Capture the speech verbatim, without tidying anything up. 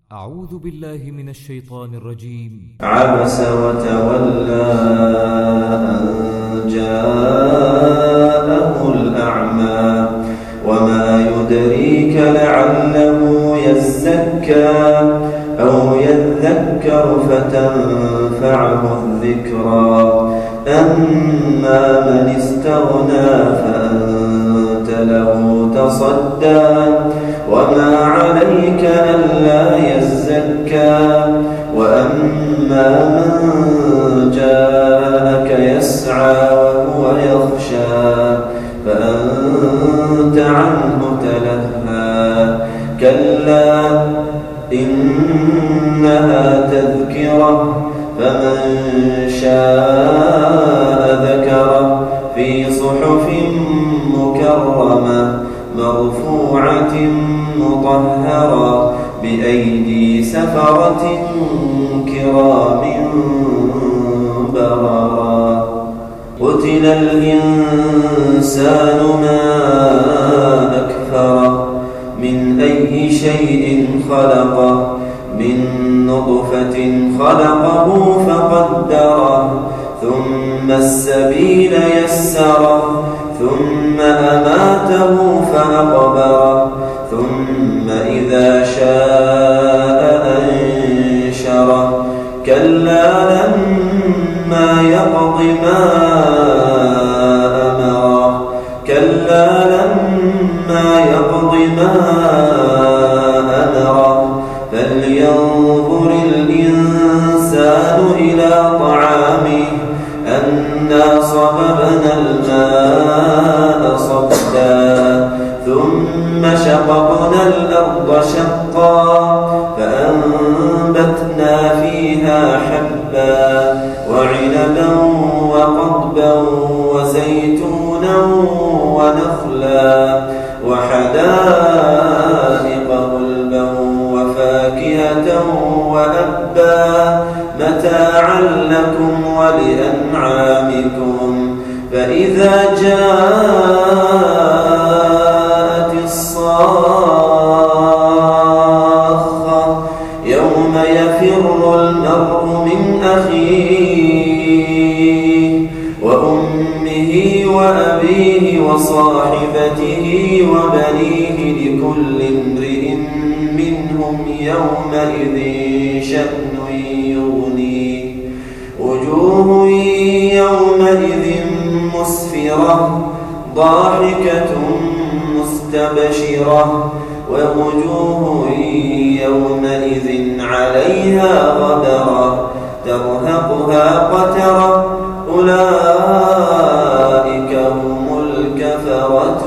أعوذ بالله من الشيطان الرجيم. عبس وتولى أن جاءه الأعمى وما يدريك لعله يزكى أو يذكر فتنفعه الذكرى أما من استغنى فأنت له تصدى وما عليك ألا يزكى وأما من جاءك يسعى وهو يخشى فأنت عنه تلهى كلا إنها تذكرة فمن شاء ذكره في صحف مكرمة مرفوعة مطهرة بأيدي سفرة كرام بررا قتل الإنسان ما أكفره من أي شيء خلقه من نطفة خلقه فقدره ثم السبيل يسره ثم أماته فأقبره ثم إذا شاء أنشره كلا لما يقض ما أمره كلا لما يقض ما أمره فلينظر الإنسان إلى طعامه أنا صببنا الماء صبا ثم شققنا الأرض شقا فأنبتنا فيها حبا وعنبا وقضبا وزيتونا ونخلا وحدائق غلبا وفاكهة وأبا متاعا لكم ولأنعامكم فإذا جاءت الصاخة يوم يفر المرء من أخيه وأمه وأبيه وصاحبته وبنيه لكل امرئ منهم يومئذ شأن يغنيه وجوه يومئذ مسفرة ضاحكة مستبشرة ووجوه يومئذ عليها غبرة ترهقها قترة أولئك هم الكفرة